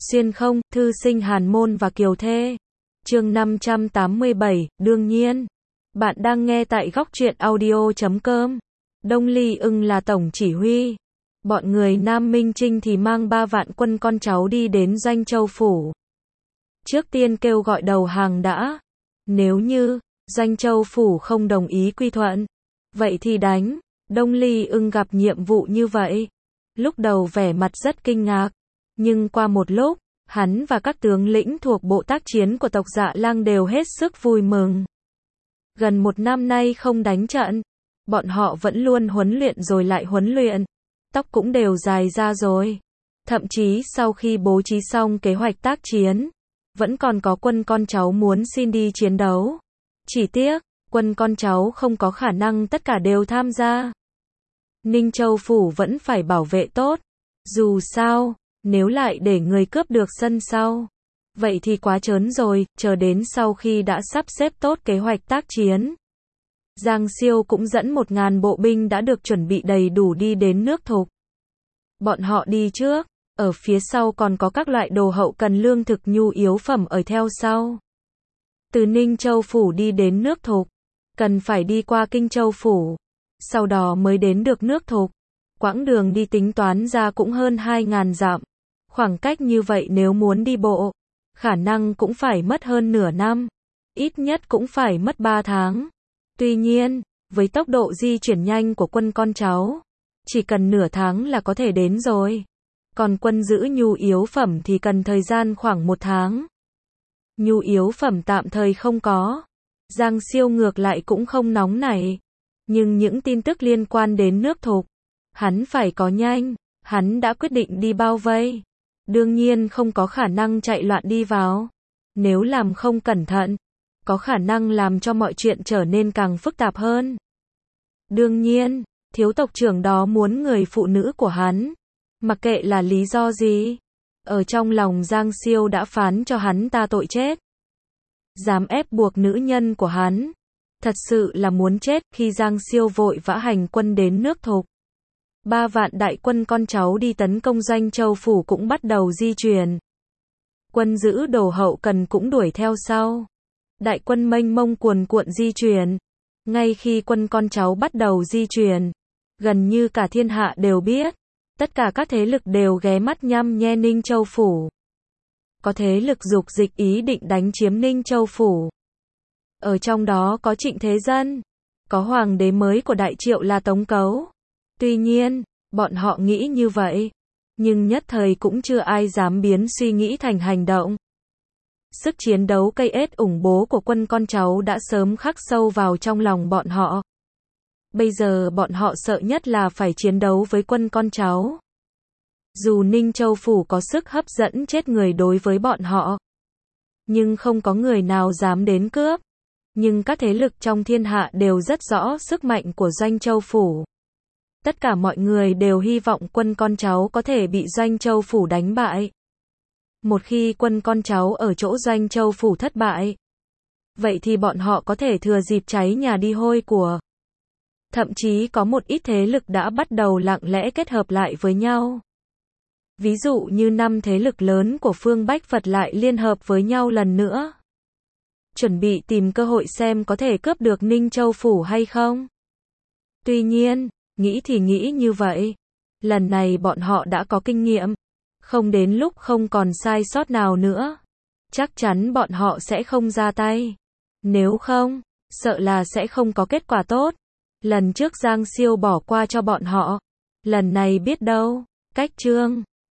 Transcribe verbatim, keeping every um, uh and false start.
Xuyên không, thư sinh Hàn Môn và Kiều Thê. Chương năm trăm tám mươi bảy, đương nhiên. Bạn đang nghe tại góc truyện audio chấm com. Đông Ly Ưng là tổng chỉ huy. Bọn người Nam Minh Trinh thì mang ba vạn quân con cháu đi đến Doanh Châu Phủ. Trước tiên kêu gọi đầu hàng đã. Nếu như Doanh Châu Phủ không đồng ý quy thuận, vậy thì đánh. Đông Ly Ưng gặp nhiệm vụ như vậy. Lúc đầu vẻ mặt rất kinh ngạc. Nhưng qua một lúc, hắn và các tướng lĩnh thuộc bộ tác chiến của tộc Dạ Lang đều hết sức vui mừng. Gần một năm nay không đánh trận, bọn họ vẫn luôn huấn luyện rồi lại huấn luyện. Tóc cũng đều dài ra rồi. Thậm chí sau khi bố trí xong kế hoạch tác chiến, vẫn còn có quân con cháu muốn xin đi chiến đấu. Chỉ tiếc, quân con cháu không có khả năng tất cả đều tham gia. Ninh Châu Phủ vẫn phải bảo vệ tốt. Dù sao, nếu lại để người cướp được sân sau, vậy thì quá trớn rồi. Chờ đến sau khi đã sắp xếp tốt kế hoạch tác chiến, Giang Siêu cũng dẫn một ngàn bộ binh đã được chuẩn bị đầy đủ đi đến nước Thục. Bọn họ đi trước, ở phía sau còn có các loại đồ hậu cần lương thực nhu yếu phẩm ở theo sau. Từ Ninh Châu Phủ đi đến nước Thục, cần phải đi qua Kinh Châu Phủ, sau đó mới đến được nước Thục. Quãng đường đi tính toán ra cũng hơn hai ngàn dặm. Khoảng cách như vậy nếu muốn đi bộ, khả năng cũng phải mất hơn nửa năm. Ít nhất cũng phải mất ba tháng. Tuy nhiên, với tốc độ di chuyển nhanh của quân con cháu, chỉ cần nửa tháng là có thể đến rồi. Còn quân giữ nhu yếu phẩm thì cần thời gian khoảng một tháng. Nhu yếu phẩm tạm thời không có. Giang Siêu ngược lại cũng không nóng nảy. Nhưng những tin tức liên quan đến nước Thục, hắn phải có nhanh. Hắn đã quyết định đi bao vây. Đương nhiên không có khả năng chạy loạn đi vào. Nếu làm không cẩn thận, có khả năng làm cho mọi chuyện trở nên càng phức tạp hơn. Đương nhiên, thiếu tộc trưởng đó muốn người phụ nữ của hắn, mặc kệ là lý do gì, ở trong lòng Giang Siêu đã phán cho hắn ta tội chết. Dám ép buộc nữ nhân của hắn, thật sự là muốn chết. Khi Giang Siêu vội vã hành quân đến nước Thục, ba vạn đại quân con cháu đi tấn công Doanh Châu Phủ cũng bắt đầu di chuyển. Quân giữ đồ hậu cần cũng đuổi theo sau. Đại quân mênh mông cuồn cuộn di chuyển. Ngay khi quân con cháu bắt đầu di chuyển, gần như cả thiên hạ đều biết. Tất cả các thế lực đều ghé mắt nhăm nhe Ninh Châu Phủ. Có thế lực dục dịch ý định đánh chiếm Ninh Châu Phủ. Ở trong đó có Trịnh Thế Dân, có hoàng đế mới của Đại Triệu là Tống Cấu. Tuy nhiên, bọn họ nghĩ như vậy, nhưng nhất thời cũng chưa ai dám biến suy nghĩ thành hành động. Sức chiến đấu cây ết ủng bố của quân con cháu đã sớm khắc sâu vào trong lòng bọn họ. Bây giờ bọn họ sợ nhất là phải chiến đấu với quân con cháu. Dù Ninh Châu Phủ có sức hấp dẫn chết người đối với bọn họ, nhưng không có người nào dám đến cướp. Nhưng các thế lực trong thiên hạ đều rất rõ sức mạnh của Doanh Châu Phủ. Tất cả mọi người đều hy vọng quân con cháu có thể bị Doanh Châu Phủ đánh bại. Một khi quân con cháu ở chỗ Doanh Châu Phủ thất bại, vậy thì bọn họ có thể thừa dịp cháy nhà đi hôi của. Thậm chí có một ít thế lực đã bắt đầu lặng lẽ kết hợp lại với nhau. Ví dụ như năm thế lực lớn của phương Bách Phật lại liên hợp với nhau lần nữa. Chuẩn bị tìm cơ hội xem có thể cướp được Ninh Châu Phủ hay không. Tuy nhiên, nghĩ thì nghĩ như vậy. Lần này bọn họ đã có kinh nghiệm. Không đến lúc không còn sai sót nào nữa. Chắc chắn bọn họ sẽ không ra tay. Nếu không, sợ là sẽ không có kết quả tốt. Lần trước Giang Siêu bỏ qua cho bọn họ. Lần này biết đâu. Cách chương